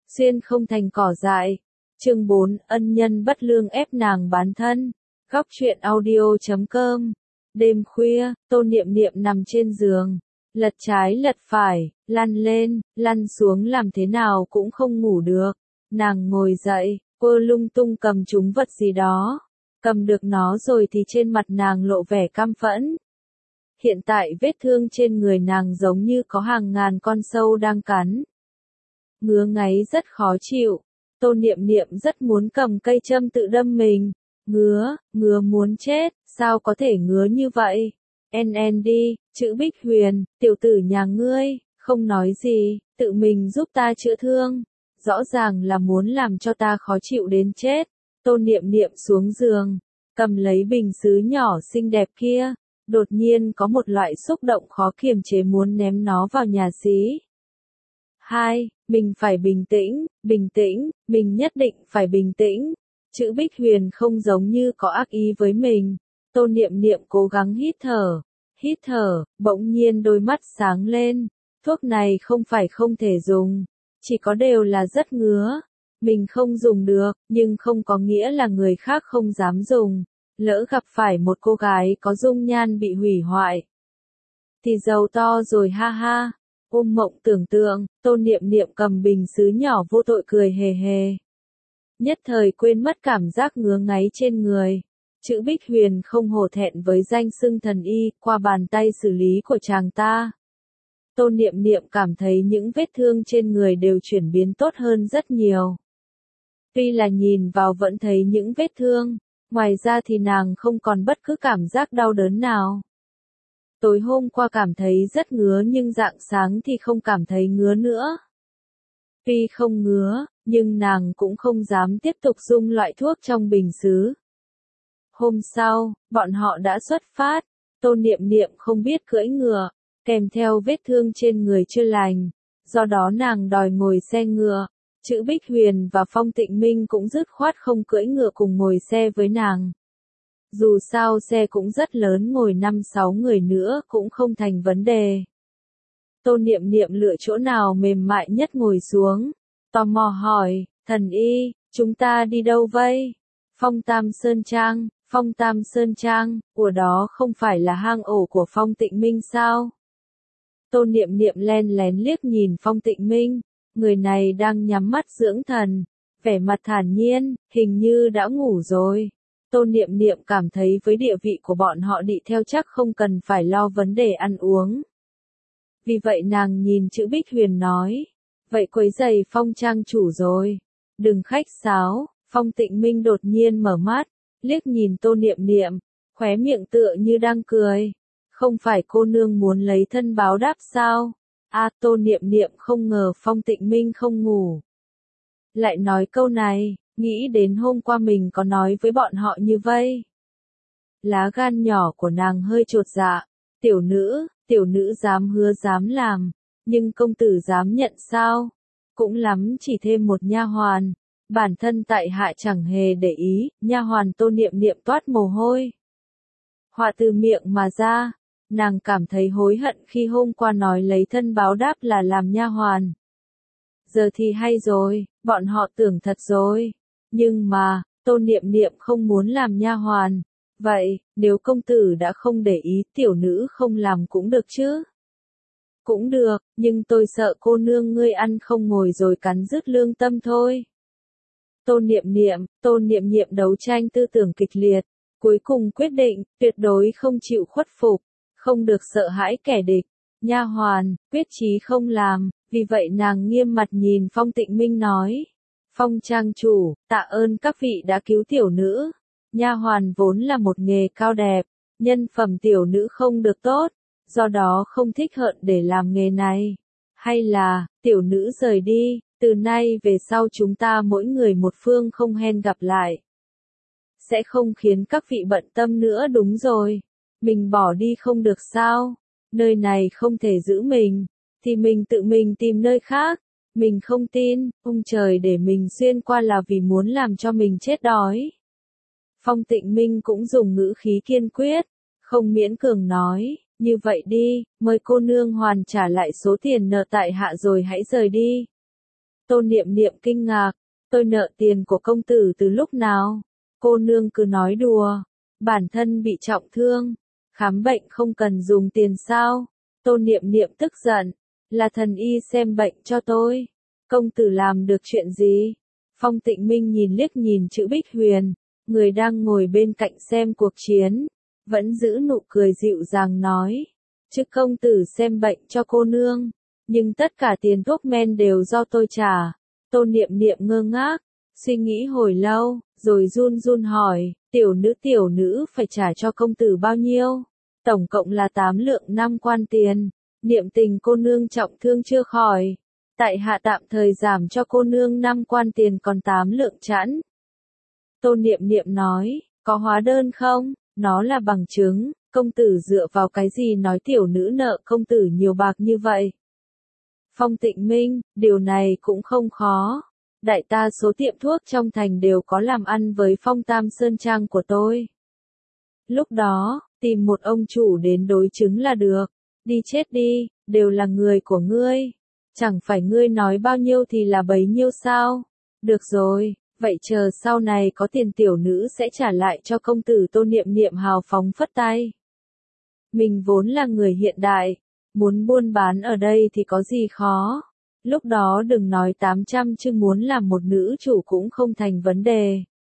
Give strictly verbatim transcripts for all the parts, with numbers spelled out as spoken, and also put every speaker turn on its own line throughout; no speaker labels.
xuyên không thành cỏ dại. Chương bốn, ân nhân bất lương ép nàng bán thân. Góc truyện audio chấm com. Đêm khuya, Tô Niệm Niệm nằm trên giường, lật trái lật phải, lăn lên, lăn xuống làm thế nào cũng không ngủ được. Nàng ngồi dậy, quơ lung tung cầm trúng vật gì đó. Cầm được nó rồi thì trên mặt nàng lộ vẻ căm phẫn. Hiện tại vết thương trên người nàng giống như có hàng ngàn con sâu đang cắn. Ngứa ngáy rất khó chịu. Tô Niệm Niệm rất muốn cầm cây châm tự đâm mình. Ngứa, ngứa muốn chết, sao có thể ngứa như vậy? En en đi, chữ Bích Huyền, tiểu tử nhà ngươi, không nói gì, tự mình giúp ta chữa thương. Rõ ràng là muốn làm cho ta khó chịu đến chết. Tô Niệm Niệm xuống giường, cầm lấy bình sứ nhỏ xinh đẹp kia. Đột nhiên có một loại xúc động khó kiềm chế muốn ném nó vào nhà xí. Hai, mình phải bình tĩnh, bình tĩnh, mình nhất định phải bình tĩnh. Chữ Bích Huyền không giống như có ác ý với mình. Tô Niệm Niệm cố gắng hít thở, hít thở, bỗng nhiên đôi mắt sáng lên. Thuốc này không phải không thể dùng, chỉ có đều là rất ngứa. Mình không dùng được, nhưng không có nghĩa là người khác không dám dùng. Lỡ gặp phải một cô gái có dung nhan bị hủy hoại, thì giàu to rồi ha ha. Ôm mộng tưởng tượng, Tô Niệm Niệm cầm bình sứ nhỏ vô tội cười hề hề. Nhất thời quên mất cảm giác ngứa ngáy trên người. Chữ Bích Huyền không hổ thẹn với danh xưng thần y, qua bàn tay xử lý của chàng ta. Tô Niệm Niệm cảm thấy những vết thương trên người đều chuyển biến tốt hơn rất nhiều. Tuy là nhìn vào vẫn thấy những vết thương, ngoài ra thì nàng không còn bất cứ cảm giác đau đớn nào. Tối hôm qua cảm thấy rất ngứa nhưng rạng sáng thì không cảm thấy ngứa nữa. Tuy không ngứa, nhưng nàng cũng không dám tiếp tục dùng loại thuốc trong bình sứ. Hôm sau, bọn họ đã xuất phát. Tô Niệm Niệm không biết cưỡi ngựa, kèm theo vết thương trên người chưa lành. Do đó nàng đòi ngồi xe ngựa. Chữ Bích Huyền và Phong Tịnh Minh cũng dứt khoát không cưỡi ngựa cùng ngồi xe với nàng. Dù sao xe cũng rất lớn, ngồi năm sáu người nữa cũng không thành vấn đề. Tô Niệm Niệm lựa chỗ nào mềm mại nhất ngồi xuống. Tò mò hỏi, thần y, chúng ta đi đâu vậy? Phong Tam Sơn Trang, Phong Tam Sơn Trang, của đó không phải là hang ổ của Phong Tịnh Minh sao? Tô Niệm Niệm len lén liếc nhìn Phong Tịnh Minh, người này đang nhắm mắt dưỡng thần, vẻ mặt thản nhiên, hình như đã ngủ rồi. Tô Niệm Niệm cảm thấy với địa vị của bọn họ đi theo chắc không cần phải lo vấn đề ăn uống. Vì vậy nàng nhìn chữ Bích Huyền nói, vậy quấy giày Phong trang chủ rồi. Đừng khách sáo. Phong Tịnh Minh đột nhiên mở mắt, liếc nhìn Tô Niệm Niệm, khóe miệng tựa như đang cười. Không phải cô nương muốn lấy thân báo đáp sao? À, Tô Niệm Niệm không ngờ Phong Tịnh Minh không ngủ. Lại nói câu này, nghĩ đến hôm qua mình có nói với bọn họ như vậy. Lá gan nhỏ của nàng hơi chột dạ. Tiểu nữ, tiểu nữ dám hứa dám làm, nhưng công tử dám nhận sao? Cũng lắm chỉ thêm một nha hoàn. Bản thân tại hạ chẳng hề để ý. Nha hoàn Tô Niệm Niệm toát mồ hôi. Họa từ miệng mà ra, nàng cảm thấy hối hận khi hôm qua nói lấy thân báo đáp là làm nha hoàn. Giờ thì hay rồi, bọn họ tưởng thật rồi. Nhưng mà, Tô Niệm Niệm không muốn làm nha hoàn. Vậy, nếu công tử đã không để ý, tiểu nữ không làm cũng được chứ? Cũng được, nhưng tôi sợ cô nương ngươi ăn không ngồi rồi cắn rứt lương tâm thôi. Tô Niệm Niệm, Tô Niệm Niệm đấu tranh tư tưởng kịch liệt, cuối cùng quyết định, tuyệt đối không chịu khuất phục, không được sợ hãi kẻ địch. Nha hoàn, quyết chí không làm, vì vậy nàng nghiêm mặt nhìn Phong Tịnh Minh nói. Phong trang chủ, tạ ơn các vị đã cứu tiểu nữ. Nha hoàn vốn là một nghề cao đẹp, nhân phẩm tiểu nữ không được tốt, do đó không thích hợp để làm nghề này. Hay là, tiểu nữ rời đi, từ nay về sau chúng ta mỗi người một phương không hẹn gặp lại. Sẽ không khiến các vị bận tâm nữa đúng rồi. Mình bỏ đi không được sao? Nơi này không thể giữ mình, thì mình tự mình tìm nơi khác. Mình không tin, ông trời để mình xuyên qua là vì muốn làm cho mình chết đói. Phong Tịnh Minh cũng dùng ngữ khí kiên quyết, không miễn cường nói, như vậy đi, mời cô nương hoàn trả lại số tiền nợ tại hạ rồi hãy rời đi. Tô Niệm Niệm kinh ngạc, tôi nợ tiền của công tử từ lúc nào? Cô nương cứ nói đùa, bản thân bị trọng thương, khám bệnh không cần dùng tiền sao? Tô Niệm Niệm tức giận, là thần y xem bệnh cho tôi. Công tử làm được chuyện gì? Phong Tịnh Minh nhìn liếc nhìn chữ Bích Huyền, người đang ngồi bên cạnh xem cuộc chiến, vẫn giữ nụ cười dịu dàng nói, chứ công tử xem bệnh cho cô nương, nhưng tất cả tiền thuốc men đều do tôi trả. Tô Niệm Niệm ngơ ngác, suy nghĩ hồi lâu, rồi run run hỏi, tiểu nữ tiểu nữ phải trả cho công tử bao nhiêu? Tổng cộng là tám lượng năm quan tiền. Niệm Tình cô nương trọng thương chưa khỏi, tại hạ tạm thời giảm cho cô nương năm quan tiền còn tám lượng chẵn. Tô Niệm Niệm nói, có hóa đơn không? Nó là bằng chứng, công tử dựa vào cái gì nói tiểu nữ nợ công tử nhiều bạc như vậy? Phong Tịnh Minh, điều này cũng không khó. Đại đa số tiệm thuốc trong thành đều có làm ăn với Phong Tam Sơn Trang của tôi. Lúc đó, tìm một ông chủ đến đối chứng là được. Đi chết đi, đều là người của ngươi. Chẳng phải ngươi nói bao nhiêu thì là bấy nhiêu sao? Được rồi, vậy chờ sau này có tiền tiểu nữ sẽ trả lại cho công tử. Tô Niệm Niệm hào phóng phất tay. Mình vốn là người hiện đại, muốn buôn bán ở đây thì có gì khó. Lúc đó đừng nói tám trăm chứ muốn làm một nữ chủ cũng không thành vấn đề.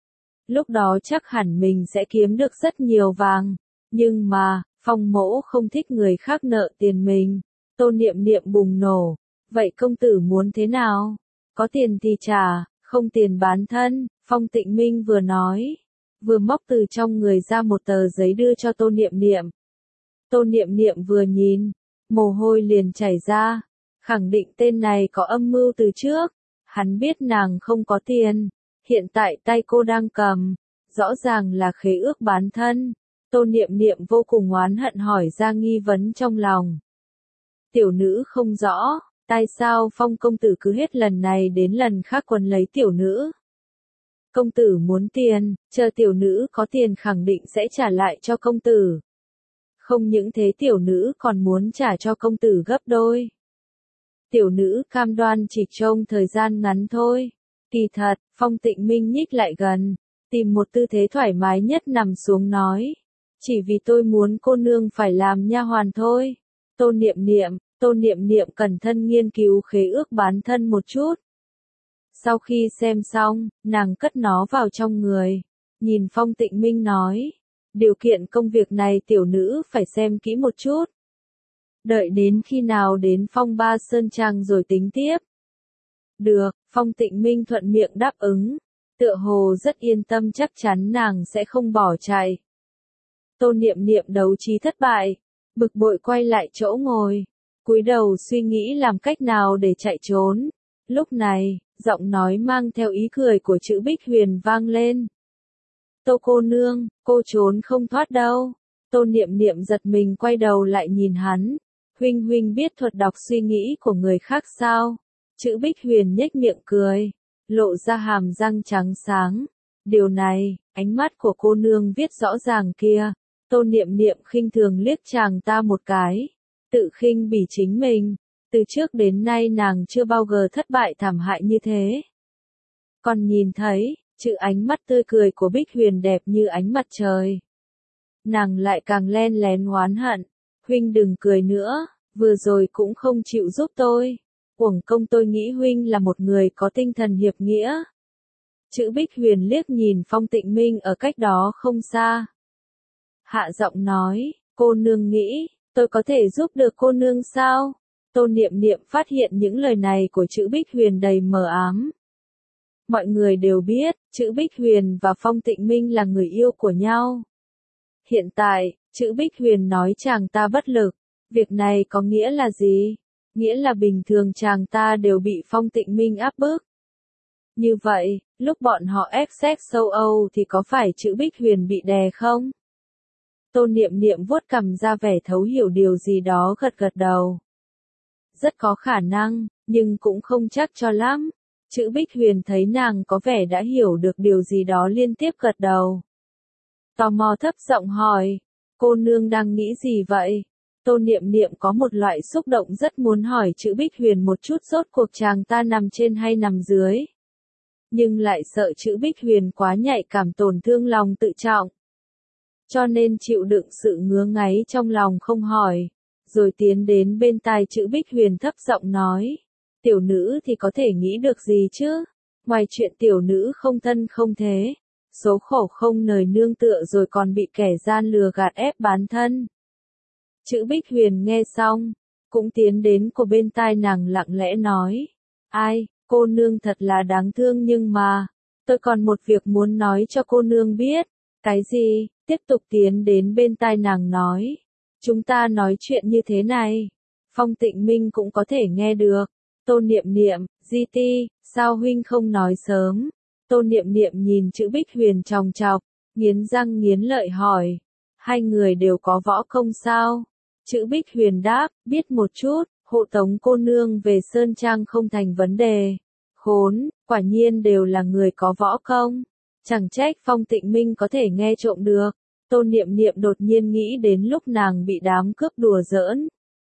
Lúc đó chắc hẳn mình sẽ kiếm được rất nhiều vàng. Nhưng mà, Phong mỗ không thích người khác nợ tiền mình. Tô Niệm Niệm bùng nổ. Vậy công tử muốn thế nào? Có tiền thì trả, không tiền bán thân. Phong Tịnh Minh vừa nói, vừa móc từ trong người ra một tờ giấy đưa cho Tô Niệm Niệm. Tô Niệm Niệm vừa nhìn, mồ hôi liền chảy ra. Khẳng định tên này có âm mưu từ trước. Hắn biết nàng không có tiền. Hiện tại tay cô đang cầm. Rõ ràng là khế ước bán thân. Tô Niệm Niệm vô cùng oán hận hỏi ra nghi vấn trong lòng. Tiểu nữ không rõ, tại sao Phong công tử cứ hết lần này đến lần khác quấn lấy tiểu nữ? Công tử muốn tiền, chờ tiểu nữ có tiền khẳng định sẽ trả lại cho công tử. Không những thế tiểu nữ còn muốn trả cho công tử gấp đôi. Tiểu nữ cam đoan chỉ trong thời gian ngắn thôi. Kỳ thật, Phong Tịnh Minh nhích lại gần, tìm một tư thế thoải mái nhất nằm xuống nói. Chỉ vì tôi muốn cô nương phải làm nha hoàn thôi. Tô Niệm Niệm, Tô Niệm Niệm cẩn thận nghiên cứu khế ước bán thân một chút. Sau khi xem xong, nàng cất nó vào trong người. Nhìn Phong Tịnh Minh nói. Điều kiện công việc này tiểu nữ phải xem kỹ một chút. Đợi đến khi nào đến Phong Ba Sơn Trang rồi tính tiếp. Được, Phong Tịnh Minh thuận miệng đáp ứng. Tựa hồ rất yên tâm chắc chắn nàng sẽ không bỏ chạy. Tô Niệm Niệm đấu trí thất bại, bực bội quay lại chỗ ngồi, cúi đầu suy nghĩ làm cách nào để chạy trốn. Lúc này, giọng nói mang theo ý cười của chữ Bích Huyền vang lên. Tô cô nương, cô trốn không thoát đâu. Tô Niệm Niệm giật mình quay đầu lại nhìn hắn. Huynh huynh biết thuật đọc suy nghĩ của người khác sao? Chữ Bích Huyền nhếch miệng cười, lộ ra hàm răng trắng sáng. Điều này, ánh mắt của cô nương viết rõ ràng kia. Tô Niệm Niệm khinh thường liếc chàng ta một cái, tự khinh bỉ chính mình. Từ trước đến nay nàng chưa bao giờ thất bại thảm hại như thế. Còn nhìn thấy, chữ ánh mắt tươi cười của Bích Huyền đẹp như ánh mặt trời. Nàng lại càng len lén oán hận. Huynh đừng cười nữa, vừa rồi cũng không chịu giúp tôi. Uổng công tôi nghĩ huynh là một người có tinh thần hiệp nghĩa. Chữ Bích Huyền liếc nhìn Phong Tịnh Minh ở cách đó không xa. Hạ giọng nói, cô nương nghĩ, tôi có thể giúp được cô nương sao? Tô Niệm Niệm phát hiện những lời này của chữ Bích Huyền đầy mờ ám. Mọi người đều biết, chữ Bích Huyền và Phong Tịnh Minh là người yêu của nhau. Hiện tại, chữ Bích Huyền nói chàng ta bất lực. Việc này có nghĩa là gì? Nghĩa là bình thường chàng ta đều bị Phong Tịnh Minh áp bức. Như vậy, lúc bọn họ ép xét châu Âu thì có phải chữ Bích Huyền bị đè không? Tô Niệm Niệm vuốt cằm ra vẻ thấu hiểu điều gì đó gật gật đầu. Rất có khả năng, nhưng cũng không chắc cho lắm. Chữ Bích Huyền thấy nàng có vẻ đã hiểu được điều gì đó liên tiếp gật đầu. Tò mò thấp giọng hỏi, cô nương đang nghĩ gì vậy? Tô Niệm Niệm có một loại xúc động rất muốn hỏi chữ Bích Huyền một chút rốt cuộc chàng ta nằm trên hay nằm dưới. Nhưng lại sợ chữ Bích Huyền quá nhạy cảm tổn thương lòng tự trọng. Cho nên chịu đựng sự ngứa ngáy trong lòng không hỏi. Rồi tiến đến bên tai chữ Bích Huyền thấp giọng nói. Tiểu nữ thì có thể nghĩ được gì chứ? Ngoài chuyện tiểu nữ không thân không thế. Số khổ không nơi nương tựa rồi còn bị kẻ gian lừa gạt ép bán thân. Chữ Bích Huyền nghe xong, cũng tiến đến của bên tai nàng lặng lẽ nói. Ai, cô nương thật là đáng thương nhưng mà, tôi còn một việc muốn nói cho cô nương biết. Cái gì? Tiếp tục tiến đến bên tai nàng nói. Chúng ta nói chuyện như thế này. Phong Tịnh Minh cũng có thể nghe được. Tô Niệm Niệm, Di Ti, sao huynh không nói sớm? Tô Niệm Niệm nhìn chữ Bích Huyền chòng chọc, nghiến răng nghiến lợi hỏi. Hai người đều có võ công sao? Chữ Bích Huyền đáp, biết một chút, hộ tống cô nương về Sơn Trang không thành vấn đề. Khốn, quả nhiên đều là người có võ công. Chẳng trách Phong Tịnh Minh có thể nghe trộm được. Tô Niệm Niệm đột nhiên nghĩ đến lúc nàng bị đám cướp đùa giỡn.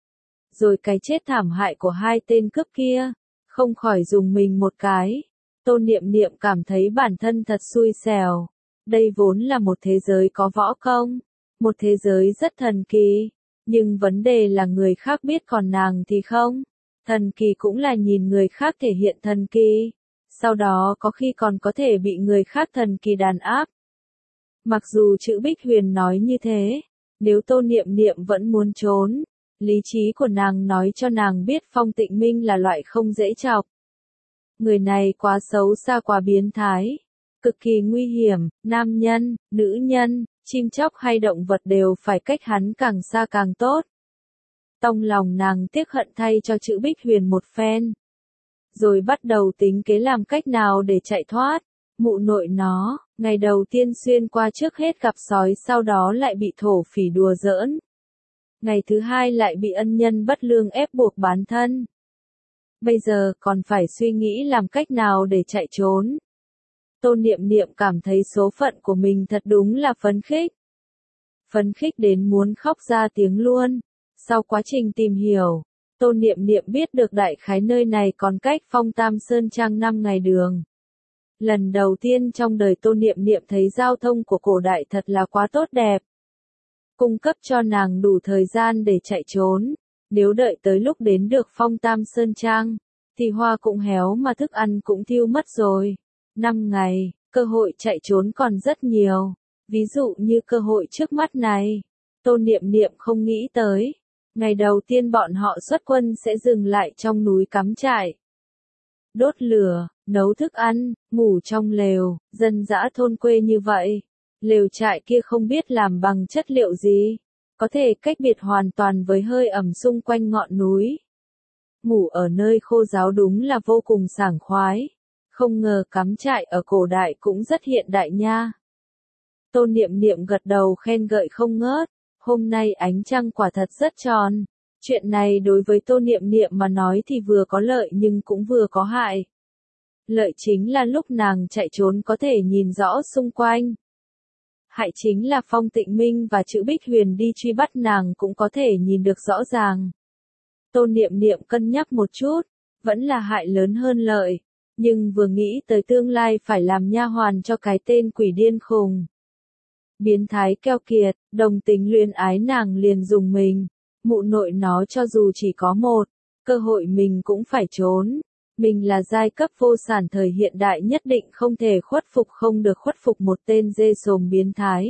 Rồi cái chết thảm hại của hai tên cướp kia, không khỏi dùng mình một cái. Tô Niệm Niệm cảm thấy bản thân thật xui xẻo. Đây vốn là một thế giới có võ công, một thế giới rất thần kỳ. Nhưng vấn đề là người khác biết còn nàng thì không. Thần kỳ cũng là nhìn người khác thể hiện thần kỳ. Sau đó có khi còn có thể bị người khác thần kỳ đàn áp. Mặc dù chữ Bích Huyền nói như thế, nếu Tô Niệm Niệm vẫn muốn trốn, lý trí của nàng nói cho nàng biết Phong Tịnh Minh là loại không dễ chọc. Người này quá xấu xa quá biến thái, cực kỳ nguy hiểm, nam nhân, nữ nhân, chim chóc hay động vật đều phải cách hắn càng xa càng tốt. Trong lòng nàng tiếc hận thay cho chữ Bích Huyền một phen. Rồi bắt đầu tính kế làm cách nào để chạy thoát. Mụ nội nó, ngày đầu tiên xuyên qua trước hết gặp sói sau đó lại bị thổ phỉ đùa giỡn. Ngày thứ hai lại bị ân nhân bất lương ép buộc bán thân. Bây giờ còn phải suy nghĩ làm cách nào để chạy trốn. Tô Niệm Niệm cảm thấy số phận của mình thật đúng là phấn khích. Phấn khích đến muốn khóc ra tiếng luôn. Sau quá trình tìm hiểu, Tô Niệm Niệm biết được đại khái nơi này còn cách Phong Tam Sơn Trang năm ngày đường. Lần đầu tiên trong đời Tô Niệm Niệm thấy giao thông của cổ đại thật là quá tốt đẹp. Cung cấp cho nàng đủ thời gian để chạy trốn. Nếu đợi tới lúc đến được Phong Tam Sơn Trang, thì hoa cũng héo mà thức ăn cũng thiêu mất rồi. Năm ngày, cơ hội chạy trốn còn rất nhiều. Ví dụ như cơ hội trước mắt này. Tô Niệm Niệm không nghĩ tới. Ngày đầu tiên bọn họ xuất quân sẽ dừng lại trong núi cắm trại. Đốt lửa, nấu thức ăn, ngủ trong lều, dân dã thôn quê như vậy. Lều trại kia không biết làm bằng chất liệu gì. Có thể cách biệt hoàn toàn với hơi ẩm xung quanh ngọn núi. Ngủ ở nơi khô ráo đúng là vô cùng sảng khoái. Không ngờ cắm trại ở cổ đại cũng rất hiện đại nha. Tô Niệm Niệm gật đầu khen ngợi không ngớt. Hôm nay ánh trăng quả thật rất tròn. Chuyện này đối với Tô Niệm Niệm mà nói thì vừa có lợi nhưng cũng vừa có hại. Lợi chính là lúc nàng chạy trốn có thể nhìn rõ xung quanh. Hại chính là Phong Tịnh Minh và chữ Bích Huyền đi truy bắt nàng cũng có thể nhìn được rõ ràng. Tô Niệm Niệm cân nhắc một chút, vẫn là hại lớn hơn lợi. Nhưng vừa nghĩ tới tương lai phải làm nha hoàn cho cái tên quỷ điên khùng. Biến thái keo kiệt, đồng tình luyến ái nàng liền dùng mình. Mụ nội nó cho dù chỉ có một, cơ hội mình cũng phải trốn. Mình là giai cấp vô sản thời hiện đại nhất định không thể khuất phục không được khuất phục một tên dê sồm biến thái.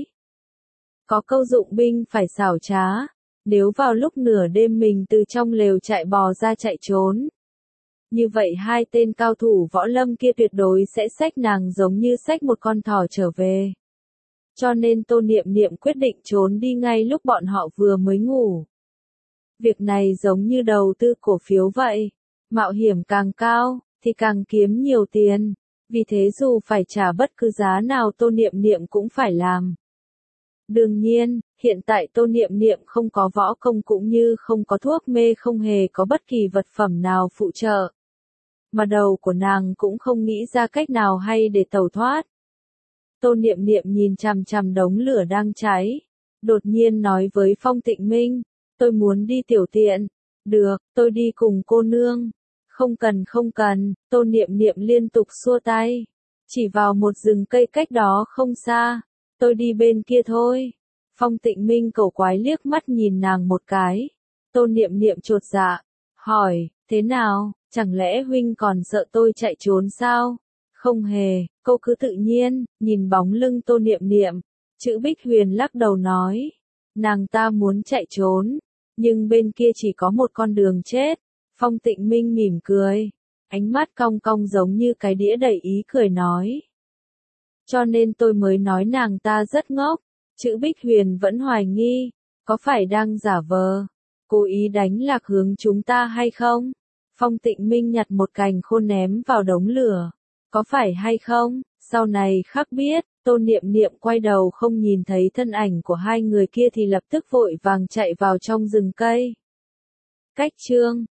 Có câu dụng binh phải xảo trá. Nếu vào lúc nửa đêm mình từ trong lều chạy bò ra chạy trốn. Như vậy hai tên cao thủ võ lâm kia tuyệt đối sẽ xách nàng giống như xách một con thỏ trở về. Cho nên Tô Niệm Niệm quyết định trốn đi ngay lúc bọn họ vừa mới ngủ. Việc này giống như đầu tư cổ phiếu vậy. Mạo hiểm càng cao, thì càng kiếm nhiều tiền. Vì thế dù phải trả bất cứ giá nào Tô Niệm Niệm cũng phải làm. Đương nhiên, hiện tại Tô Niệm Niệm không có võ công cũng như không có thuốc mê không hề có bất kỳ vật phẩm nào phụ trợ. Mà đầu của nàng cũng không nghĩ ra cách nào hay để tẩu thoát. Tô Niệm Niệm nhìn chằm chằm đống lửa đang cháy. Đột nhiên nói với Phong Tịnh Minh. Tôi muốn đi tiểu tiện. Được, tôi đi cùng cô nương. Không cần không cần, Tô Niệm Niệm liên tục xua tay. Chỉ vào một rừng cây cách đó không xa. Tôi đi bên kia thôi. Phong Tịnh Minh cầu quái liếc mắt nhìn nàng một cái. Tô Niệm Niệm chột dạ. Hỏi, thế nào, chẳng lẽ huynh còn sợ tôi chạy trốn sao? Không hề, cô cứ tự nhiên, nhìn bóng lưng Tô Niệm Niệm. Chữ Bích Huyền lắc đầu nói. Nàng ta muốn chạy trốn. Nhưng bên kia chỉ có một con đường chết. Phong Tịnh Minh mỉm cười. Ánh mắt cong cong giống như cái đĩa đầy ý cười nói. Cho nên tôi mới nói nàng ta rất ngốc. Chữ Bích Huyền vẫn hoài nghi. Có phải đang giả vờ? Cố ý đánh lạc hướng chúng ta hay không? Phong Tịnh Minh nhặt một cành khô ném vào đống lửa. Có phải hay không? Sau này khắc biết. Tô Niệm Niệm quay đầu không nhìn thấy thân ảnh của hai người kia thì lập tức vội vàng chạy vào trong rừng cây. Cách chương